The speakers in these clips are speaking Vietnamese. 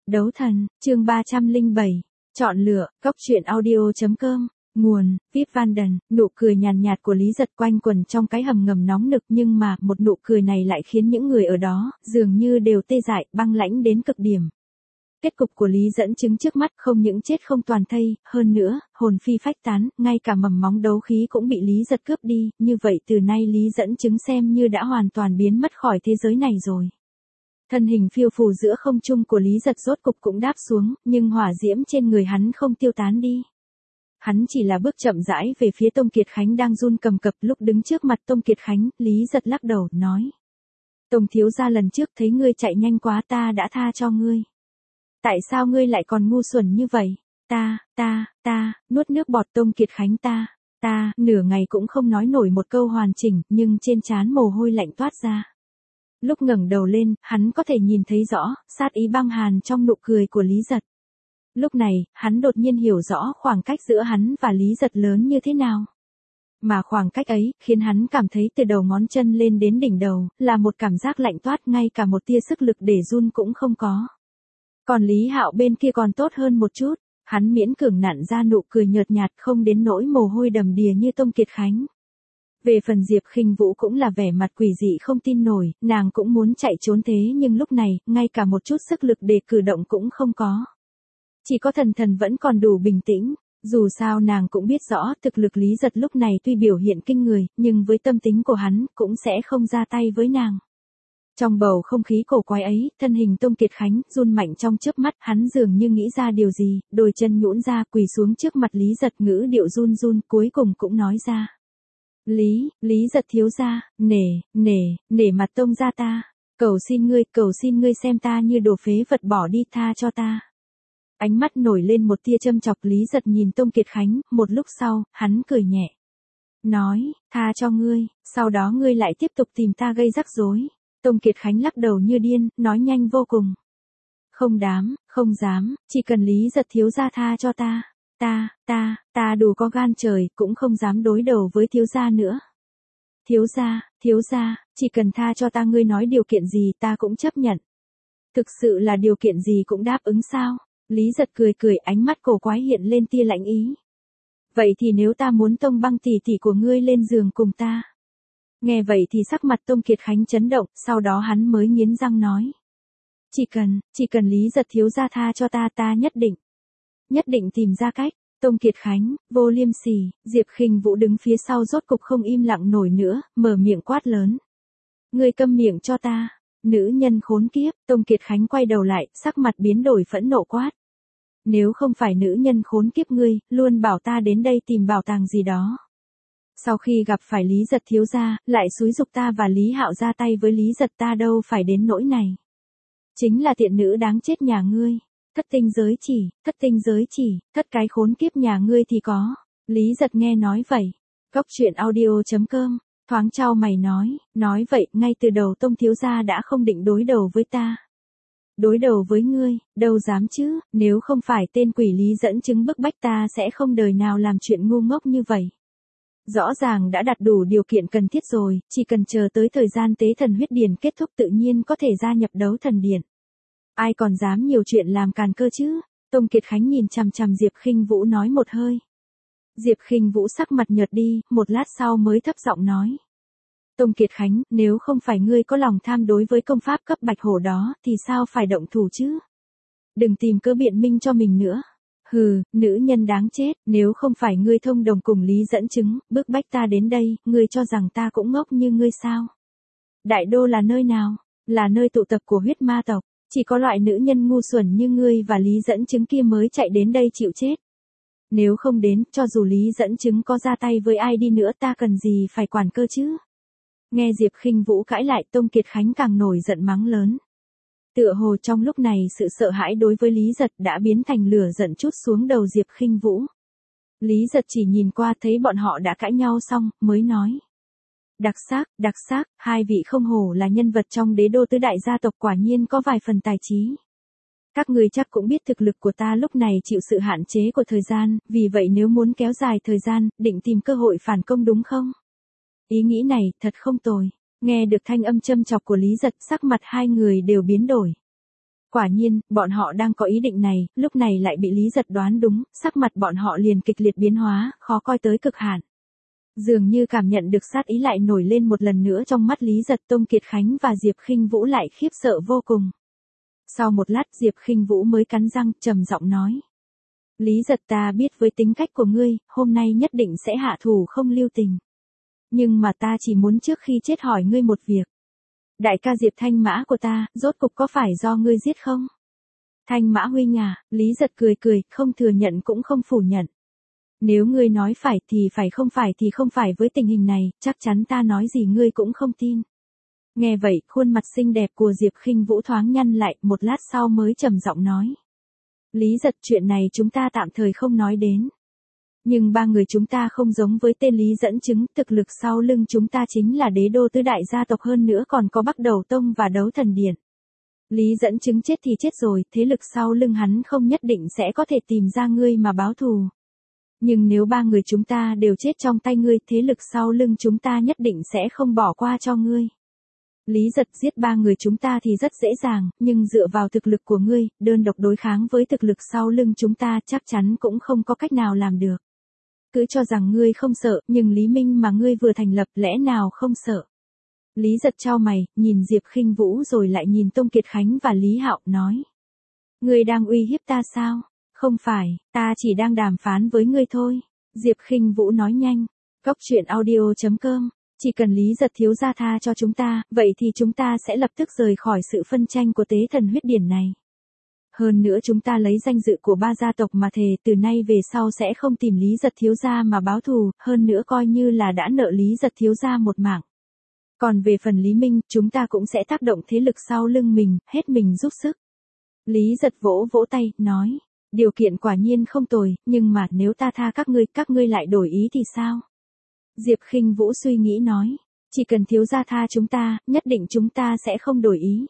Đấu thần, chương 307. Chọn lựa, góc truyện audio.com. Nguồn, Viết Van Đần. Nụ cười nhàn nhạt của Lý Giật quanh quẩn trong cái hầm ngầm nóng nực, nhưng mà một nụ cười này lại khiến những người ở đó dường như đều tê dại, băng lãnh đến cực điểm. Kết cục của Lý Dẫn Chứng trước mắt không những chết không toàn thây, hơn nữa, hồn phi phách tán, ngay cả mầm móng đấu khí cũng bị Lý Giật cướp đi, như vậy từ nay Lý Dẫn Chứng xem như đã hoàn toàn biến mất khỏi thế giới này rồi. Thân hình phiêu phù giữa không trung của Lý Giật rốt cục cũng đáp xuống, nhưng hỏa diễm trên người hắn không tiêu tán đi. Hắn chỉ là bước chậm rãi về phía Tông Kiệt Khánh đang run cầm cập. Lúc đứng trước mặt Tông Kiệt Khánh, Lý Giật lắc đầu, nói: Tông thiếu gia, lần trước thấy ngươi chạy nhanh quá ta đã tha cho ngươi. Tại sao ngươi lại còn ngu xuẩn như vậy? Nuốt nước bọt Tông Kiệt Khánh nửa ngày cũng không nói nổi một câu hoàn chỉnh, nhưng trên trán mồ hôi lạnh toát ra. Lúc ngẩng đầu lên, hắn có thể nhìn thấy rõ, sát ý băng hàn trong nụ cười của Lý Giật. Lúc này, hắn đột nhiên hiểu rõ khoảng cách giữa hắn và Lý Giật lớn như thế nào. Mà khoảng cách ấy, khiến hắn cảm thấy từ đầu ngón chân lên đến đỉnh đầu, là một cảm giác lạnh toát, ngay cả một tia sức lực để run cũng không có. Còn Lý Hạo bên kia còn tốt hơn một chút, hắn miễn cưỡng nặn ra nụ cười nhợt nhạt, không đến nỗi mồ hôi đầm đìa như Tông Kiệt Khánh. Về phần Diệp Khinh Vũ cũng là vẻ mặt quỷ dị không tin nổi, nàng cũng muốn chạy trốn thế nhưng lúc này, ngay cả một chút sức lực để cử động cũng không có. Chỉ có Thần Thần vẫn còn đủ bình tĩnh, dù sao nàng cũng biết rõ thực lực Lý Giật lúc này tuy biểu hiện kinh người, nhưng với tâm tính của hắn, cũng sẽ không ra tay với nàng. Trong bầu không khí cổ quái ấy, thân hình Tông Kiệt Khánh run mạnh trong chớp mắt, hắn dường như nghĩ ra điều gì, đôi chân nhũn ra quỳ xuống trước mặt Lý Giật, ngữ điệu run run, cuối cùng cũng nói ra: Lý Giật thiếu gia, nể mặt Tông gia ta, cầu xin ngươi xem ta như đồ phế vật bỏ đi, tha cho ta. Ánh mắt nổi lên một tia châm chọc. Lý Giật nhìn Tông Kiệt Khánh, một lúc sau, hắn cười nhẹ. Nói, tha cho ngươi, sau đó ngươi lại tiếp tục tìm ta gây rắc rối. Tông Kiệt Khánh lắc đầu như điên, nói nhanh vô cùng. Không dám, chỉ cần Lý Giật thiếu gia tha cho ta. Ta đủ có gan trời, cũng không dám đối đầu với thiếu gia nữa. Thiếu gia, chỉ cần tha cho ta, ngươi nói điều kiện gì ta cũng chấp nhận. Thực sự là điều kiện gì cũng đáp ứng sao? Lý Giật cười, ánh mắt cổ quái hiện lên tia lạnh ý. Vậy thì nếu ta muốn Tông Băng tỷ tỷ của ngươi lên giường cùng ta. Nghe vậy thì sắc mặt Tông Kiệt Khánh chấn động, sau đó hắn mới nghiến răng nói. Chỉ cần Lý Giật thiếu gia tha cho ta nhất định tìm ra cách. Tông Kiệt Khánh, Vô Liêm Sỉ, Diệp Khinh Vũ đứng phía sau rốt cục không im lặng nổi nữa, mở miệng quát lớn. Ngươi câm miệng cho ta, nữ nhân khốn kiếp. Tông Kiệt Khánh quay đầu lại, sắc mặt biến đổi phẫn nộ quát. Nếu không phải nữ nhân khốn kiếp ngươi, luôn bảo ta đến đây tìm bảo tàng gì đó. Sau khi gặp phải Lý Giật thiếu gia, lại xúi giục ta và Lý Hạo ra tay với Lý Giật, ta đâu phải đến nỗi này. Chính là tiện nữ đáng chết nhà ngươi. Thất tinh giới chỉ, thất cái khốn kiếp nhà ngươi thì có. Lý Giật nghe nói vậy. Góc truyện audio.com, thoáng chau mày nói vậy, ngay từ đầu Tông thiếu gia đã không định đối đầu với ta. Đối đầu với ngươi, đâu dám chứ, nếu không phải tên quỷ Lý Dẫn Chứng bức bách ta sẽ không đời nào làm chuyện ngu ngốc như vậy. Rõ ràng đã đặt đủ điều kiện cần thiết rồi, chỉ cần chờ tới thời gian tế thần huyết điển kết thúc tự nhiên có thể gia nhập đấu thần điện. Ai còn dám nhiều chuyện làm càn cơ chứ? Tông Kiệt Khánh nhìn chằm chằm Diệp Khinh Vũ nói một hơi. Diệp Khinh Vũ sắc mặt nhợt đi, một lát sau mới thấp giọng nói. Tông Kiệt Khánh, nếu không phải ngươi có lòng tham đối với công pháp cấp bạch hổ đó, thì sao phải động thủ chứ? Đừng tìm cớ biện minh cho mình nữa. Hừ, nữ nhân đáng chết, nếu không phải ngươi thông đồng cùng Lý Dẫn Chứng, bức bách ta đến đây, ngươi cho rằng ta cũng ngốc như ngươi sao? Đại Đô là nơi nào? Là nơi tụ tập của huyết ma tộc. Chỉ có loại nữ nhân ngu xuẩn như ngươi và Lý Dẫn Chứng kia mới chạy đến đây chịu chết. Nếu không đến, cho dù Lý Dẫn Chứng có ra tay với ai đi nữa ta cần gì phải quản cơ chứ? Nghe Diệp Khinh Vũ cãi lại, Tông Kiệt Khánh càng nổi giận mắng lớn. Tựa hồ trong lúc này sự sợ hãi đối với Lý Giật đã biến thành lửa giận trút xuống đầu Diệp Khinh Vũ. Lý Giật chỉ nhìn qua thấy bọn họ đã cãi nhau xong, mới nói. Đặc sắc, hai vị không hổ là nhân vật trong đế đô tứ đại gia tộc, quả nhiên có vài phần tài trí. Các người chắc cũng biết thực lực của ta lúc này chịu sự hạn chế của thời gian, vì vậy nếu muốn kéo dài thời gian, định tìm cơ hội phản công đúng không? Ý nghĩ này, thật không tồi. Nghe được thanh âm châm chọc của Lý Giật, sắc mặt hai người đều biến đổi. Quả nhiên, bọn họ đang có ý định này, lúc này lại bị Lý Giật đoán đúng, sắc mặt bọn họ liền kịch liệt biến hóa, khó coi tới cực hạn. Dường như cảm nhận được sát ý lại nổi lên một lần nữa trong mắt Lý Giật, Tông Kiệt Khánh và Diệp Khinh Vũ lại khiếp sợ vô cùng. Sau một lát Diệp Khinh Vũ mới cắn răng, trầm giọng nói. Lý Giật, ta biết với tính cách của ngươi, hôm nay nhất định sẽ hạ thủ không lưu tình. Nhưng mà ta chỉ muốn trước khi chết hỏi ngươi một việc. Đại ca Diệp Thanh Mã của ta, rốt cục có phải do ngươi giết không? Thanh Mã huynh à, Lý Giật cười cười, không thừa nhận cũng không phủ nhận. Nếu ngươi nói phải thì không phải với tình hình này, chắc chắn ta nói gì ngươi cũng không tin. Nghe vậy, khuôn mặt xinh đẹp của Diệp Khinh Vũ thoáng nhăn lại, một lát sau mới trầm giọng nói. Lý Giật, chuyện này chúng ta tạm thời không nói đến. Nhưng ba người chúng ta không giống với tên Lý dẫn chứng, thực lực sau lưng chúng ta chính là đế đô tứ đại gia tộc, hơn nữa còn có Bắc Đầu Tông và Đấu Thần Điện. Lý dẫn chứng chết thì chết rồi, thế lực sau lưng hắn không nhất định sẽ có thể tìm ra ngươi mà báo thù. Nhưng nếu ba người chúng ta đều chết trong tay ngươi, thế lực sau lưng chúng ta nhất định sẽ không bỏ qua cho ngươi. Lý Giật, giết ba người chúng ta thì rất dễ dàng, nhưng dựa vào thực lực của ngươi, đơn độc đối kháng với thực lực sau lưng chúng ta chắc chắn cũng không có cách nào làm được. Cứ cho rằng ngươi không sợ, nhưng Lý Minh mà ngươi vừa thành lập lẽ nào không sợ. Lý Giật chau mày, nhìn Diệp Khinh Vũ rồi lại nhìn Tông Kiệt Khánh và Lý Hạo, nói. Ngươi đang uy hiếp ta sao? Không phải, ta chỉ đang đàm phán với ngươi thôi. Diệp Khinh Vũ nói nhanh. Cốc truyện audio.com. Chỉ cần Lý Giật thiếu gia tha cho chúng ta, vậy thì chúng ta sẽ lập tức rời khỏi sự phân tranh của tế thần huyết điển này. Hơn nữa chúng ta lấy danh dự của ba gia tộc mà thề từ nay về sau sẽ không tìm Lý Giật thiếu gia mà báo thù, hơn nữa coi như là đã nợ Lý Giật thiếu gia một mạng. Còn về phần Lý Minh, chúng ta cũng sẽ tác động thế lực sau lưng mình, hết mình giúp sức. Lý Giật vỗ vỗ tay, nói, điều kiện quả nhiên không tồi, nhưng mà nếu ta tha các ngươi lại đổi ý thì sao? Diệp Khinh Vũ suy nghĩ nói, chỉ cần thiếu gia tha chúng ta, nhất định chúng ta sẽ không đổi ý.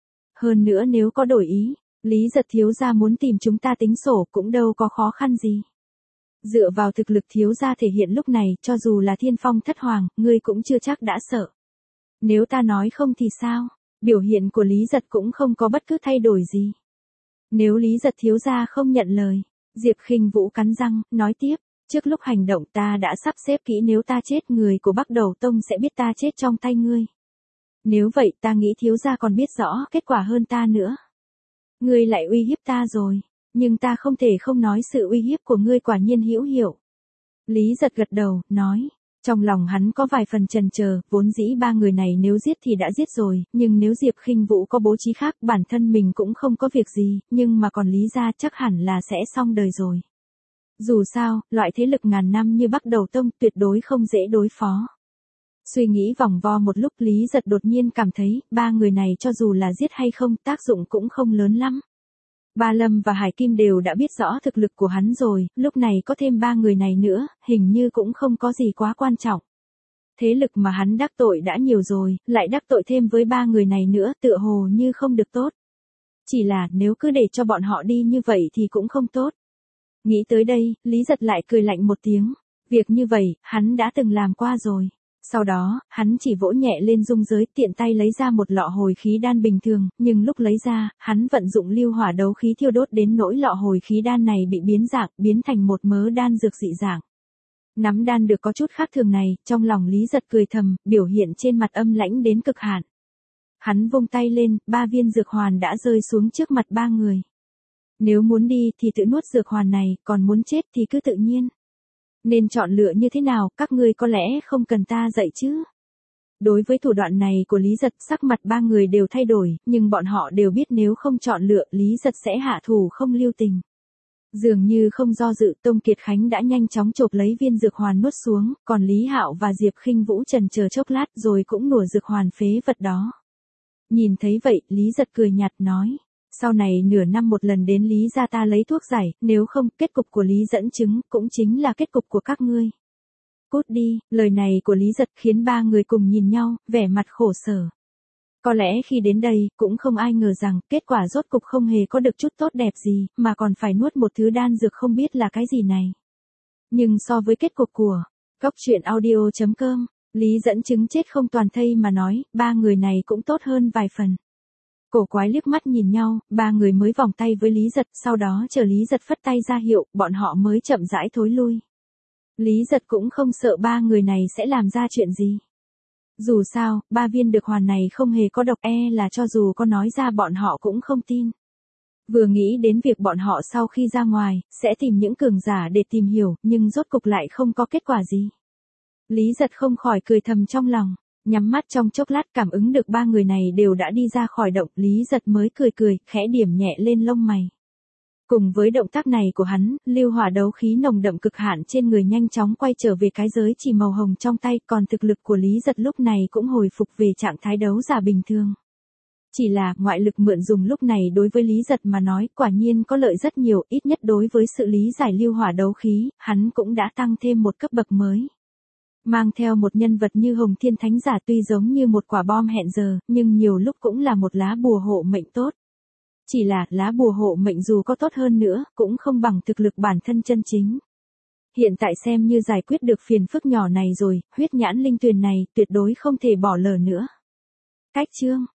Hơn nữa nếu có đổi ý, Lý Giật thiếu gia muốn tìm chúng ta tính sổ cũng đâu có khó khăn gì. Dựa vào thực lực thiếu gia thể hiện lúc này, cho dù là Thiên Phong Thất Hoàng, ngươi cũng chưa chắc đã sợ. Nếu ta nói không thì sao? Biểu hiện của Lý Giật cũng không có bất cứ thay đổi gì. Nếu Lý Giật thiếu gia không nhận lời, Diệp Khinh Vũ cắn răng, nói tiếp, trước lúc hành động ta đã sắp xếp kỹ, nếu ta chết người của Bắc Đầu Tông sẽ biết ta chết trong tay ngươi. Nếu vậy ta nghĩ thiếu gia còn biết rõ kết quả hơn ta nữa. Ngươi lại uy hiếp ta rồi, nhưng ta không thể không nói sự uy hiếp của ngươi quả nhiên hữu hiệu. Lý Giật gật đầu, nói, trong lòng hắn có vài phần chần chờ, vốn dĩ ba người này nếu giết thì đã giết rồi, nhưng nếu Diệp Khinh Vũ có bố trí khác, bản thân mình cũng không có việc gì, nhưng mà còn Lý gia chắc hẳn là sẽ xong đời rồi. Dù sao, loại thế lực ngàn năm như Bắc Đầu Tông tuyệt đối không dễ đối phó. Suy nghĩ vòng vo một lúc, Lý Giật đột nhiên cảm thấy, ba người này cho dù là giết hay không, tác dụng cũng không lớn lắm. Ba Lâm và Hải Kim đều đã biết rõ thực lực của hắn rồi, lúc này có thêm ba người này nữa, hình như cũng không có gì quá quan trọng. Thế lực mà hắn đắc tội đã nhiều rồi, lại đắc tội thêm với ba người này nữa, tựa hồ như không được tốt. Chỉ là nếu cứ để cho bọn họ đi như vậy thì cũng không tốt. Nghĩ tới đây, Lý Giật lại cười lạnh một tiếng. Việc như vậy, hắn đã từng làm qua rồi. Sau đó, hắn chỉ vỗ nhẹ lên dung giới, tiện tay lấy ra một lọ hồi khí đan bình thường, nhưng lúc lấy ra, hắn vận dụng lưu hỏa đấu khí thiêu đốt đến nỗi lọ hồi khí đan này bị biến dạng, biến thành một mớ đan dược dị dạng. Nắm đan được có chút khác thường này, trong lòng Lý Giật cười thầm, biểu hiện trên mặt âm lãnh đến cực hạn. Hắn vung tay lên, 3 viên dược hoàn đã rơi xuống trước mặt ba người. Nếu muốn đi thì tự nuốt dược hoàn này, còn muốn chết thì cứ tự nhiên. Nên chọn lựa như thế nào, các ngươi có lẽ không cần ta dạy chứ. Đối với thủ đoạn này của Lý Giật, sắc mặt ba người đều thay đổi, nhưng bọn họ đều biết nếu không chọn lựa, Lý Giật sẽ hạ thủ không lưu tình. Dường như không do dự, Tông Kiệt Khánh đã nhanh chóng chộp lấy viên dược hoàn nuốt xuống, còn Lý Hạo và Diệp Khinh Vũ chần chờ chốc lát rồi cũng nùa dược hoàn phế vật đó. Nhìn thấy vậy, Lý Giật cười nhạt nói. Sau này nửa năm một lần đến Lý gia ta lấy thuốc giải, nếu không, kết cục của Lý dẫn chứng, cũng chính là kết cục của các ngươi. Cút đi, lời này của Lý Giật khiến ba người cùng nhìn nhau, vẻ mặt khổ sở. Có lẽ khi đến đây, cũng không ai ngờ rằng, kết quả rốt cục không hề có được chút tốt đẹp gì, mà còn phải nuốt một thứ đan dược không biết là cái gì này. Nhưng so với kết cục của Cốc truyện audio.com, Lý dẫn chứng chết không toàn thây mà nói, ba người này cũng tốt hơn vài phần. Cổ quái liếc mắt nhìn nhau, ba người mới vòng tay với Lý Giật, sau đó chờ Lý Giật phất tay ra hiệu, bọn họ mới chậm rãi thối lui. Lý Giật cũng không sợ ba người này sẽ làm ra chuyện gì. Dù sao, 3 viên dược hoàn này không hề có độc, là cho dù có nói ra bọn họ cũng không tin. Vừa nghĩ đến việc bọn họ sau khi ra ngoài, sẽ tìm những cường giả để tìm hiểu, nhưng rốt cục lại không có kết quả gì. Lý Giật không khỏi cười thầm trong lòng, nhắm mắt trong chốc lát cảm ứng được ba người này đều đã đi ra khỏi động, Lý Giật mới cười, khẽ điểm nhẹ lên lông mày. Cùng với động tác này của hắn, lưu hỏa đấu khí nồng đậm cực hạn trên người nhanh chóng quay trở về cái giới chỉ màu hồng trong tay, còn thực lực của Lý Giật lúc này cũng hồi phục về trạng thái đấu giả bình thường. Chỉ là, ngoại lực mượn dùng lúc này đối với Lý Giật mà nói, quả nhiên có lợi rất nhiều, ít nhất đối với sự lý giải lưu hỏa đấu khí, hắn cũng đã tăng thêm một cấp bậc mới. Mang theo một nhân vật như Hồng Thiên Thánh Giả tuy giống như một quả bom hẹn giờ, nhưng nhiều lúc cũng là một lá bùa hộ mệnh tốt. Chỉ là, lá bùa hộ mệnh dù có tốt hơn nữa, cũng không bằng thực lực bản thân chân chính. Hiện tại xem như giải quyết được phiền phức nhỏ này rồi, huyết nhãn linh tuyền này tuyệt đối không thể bỏ lỡ nữa. Cách chương